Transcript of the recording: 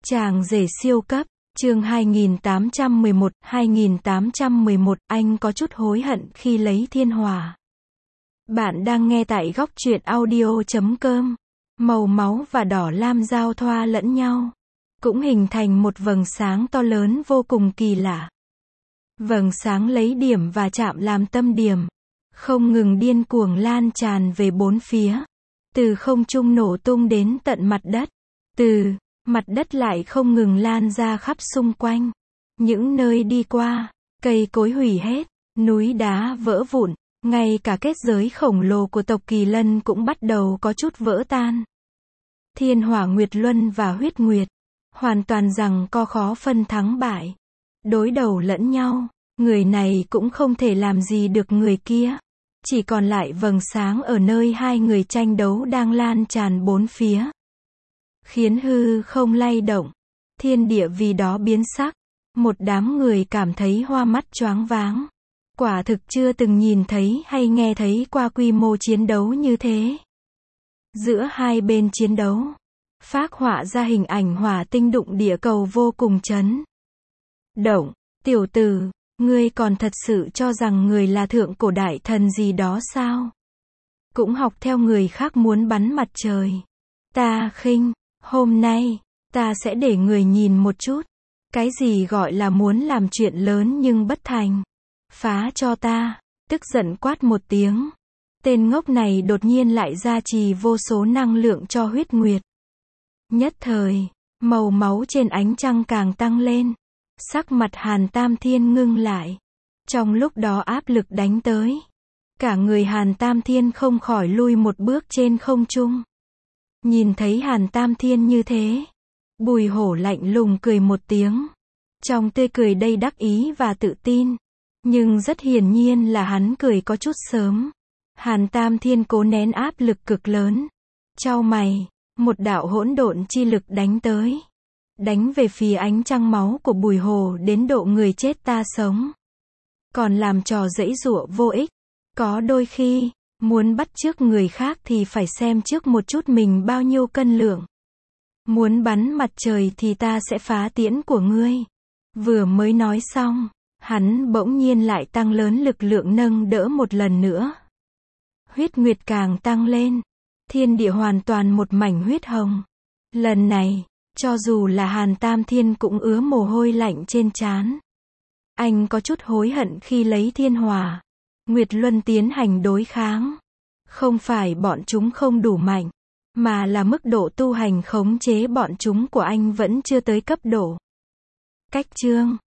Chàng rể siêu cấp, chương 2811, anh có chút hối hận khi lấy thiên hỏa. Bạn đang nghe tại góc truyện audio.com. Màu máu và đỏ lam giao thoa lẫn nhau, cũng hình thành một vầng sáng to lớn vô cùng kỳ lạ. Vầng sáng lấy điểm và chạm làm tâm điểm, không ngừng điên cuồng lan tràn về bốn phía. Từ không trung nổ tung đến tận mặt đất. Từ mặt đất lại không ngừng lan ra khắp xung quanh. Những nơi đi qua, cây cối hủy hết, núi đá vỡ vụn, ngay cả kết giới khổng lồ của tộc Kỳ Lân cũng bắt đầu có chút vỡ tan. Thiên hỏa Nguyệt Luân và Huyết Nguyệt, hoàn toàn rằng co khó phân thắng bại. Đối đầu lẫn nhau, người này cũng không thể làm gì được người kia. Chỉ còn lại vầng sáng ở nơi hai người tranh đấu đang lan tràn bốn phía, khiến hư không lay động, thiên địa vì đó biến sắc. Một đám người cảm thấy hoa mắt choáng váng. Quả thực chưa từng nhìn thấy hay nghe thấy qua quy mô chiến đấu như thế. Giữa hai bên chiến đấu, phác họa ra hình ảnh hỏa tinh đụng địa cầu vô cùng chấn động. Tiểu tử, ngươi còn thật sự cho rằng người là thượng cổ đại thần gì đó sao? Cũng học theo người khác muốn bắn mặt trời. Ta khinh, hôm nay, ta sẽ để người nhìn một chút. Cái gì gọi là muốn làm chuyện lớn nhưng bất thành. Phá cho ta, tức giận quát một tiếng. Tên ngốc này đột nhiên lại gia trì vô số năng lượng cho Huyết Nguyệt. Nhất thời, màu máu trên ánh trăng càng tăng lên. Sắc mặt Hàn Tam Thiên ngưng lại. Trong lúc đó áp lực đánh tới, cả người Hàn Tam Thiên không khỏi lui một bước trên không trung. Nhìn thấy Hàn Tam Thiên như thế, Bùi Hổ lạnh lùng cười một tiếng. Trong tươi cười đầy đắc ý và tự tin. Nhưng rất hiển nhiên là hắn cười có chút sớm. Hàn Tam Thiên cố nén áp lực cực lớn. Chau mày, một đạo hỗn độn chi lực đánh tới. Đánh về phía ánh trăng máu của Bùi Hổ đến độ người chết ta sống. Còn làm trò giãy giụa vô ích. Có đôi khi, muốn bắt chước người khác thì phải xem trước một chút mình bao nhiêu cân lượng. Muốn bắn mặt trời thì ta sẽ phá tiễn của ngươi. Vừa mới nói xong, hắn bỗng nhiên lại tăng lớn lực lượng nâng đỡ một lần nữa. Huyết Nguyệt càng tăng lên. Thiên địa hoàn toàn một mảnh huyết hồng. Lần này, cho dù là Hàn Tam Thiên cũng ứa mồ hôi lạnh trên trán. Anh có chút hối hận khi lấy thiên hỏa Nguyệt Luân tiến hành đối kháng. Không phải bọn chúng không đủ mạnh, mà là mức độ tu hành khống chế bọn chúng của anh vẫn chưa tới cấp độ. Cách chương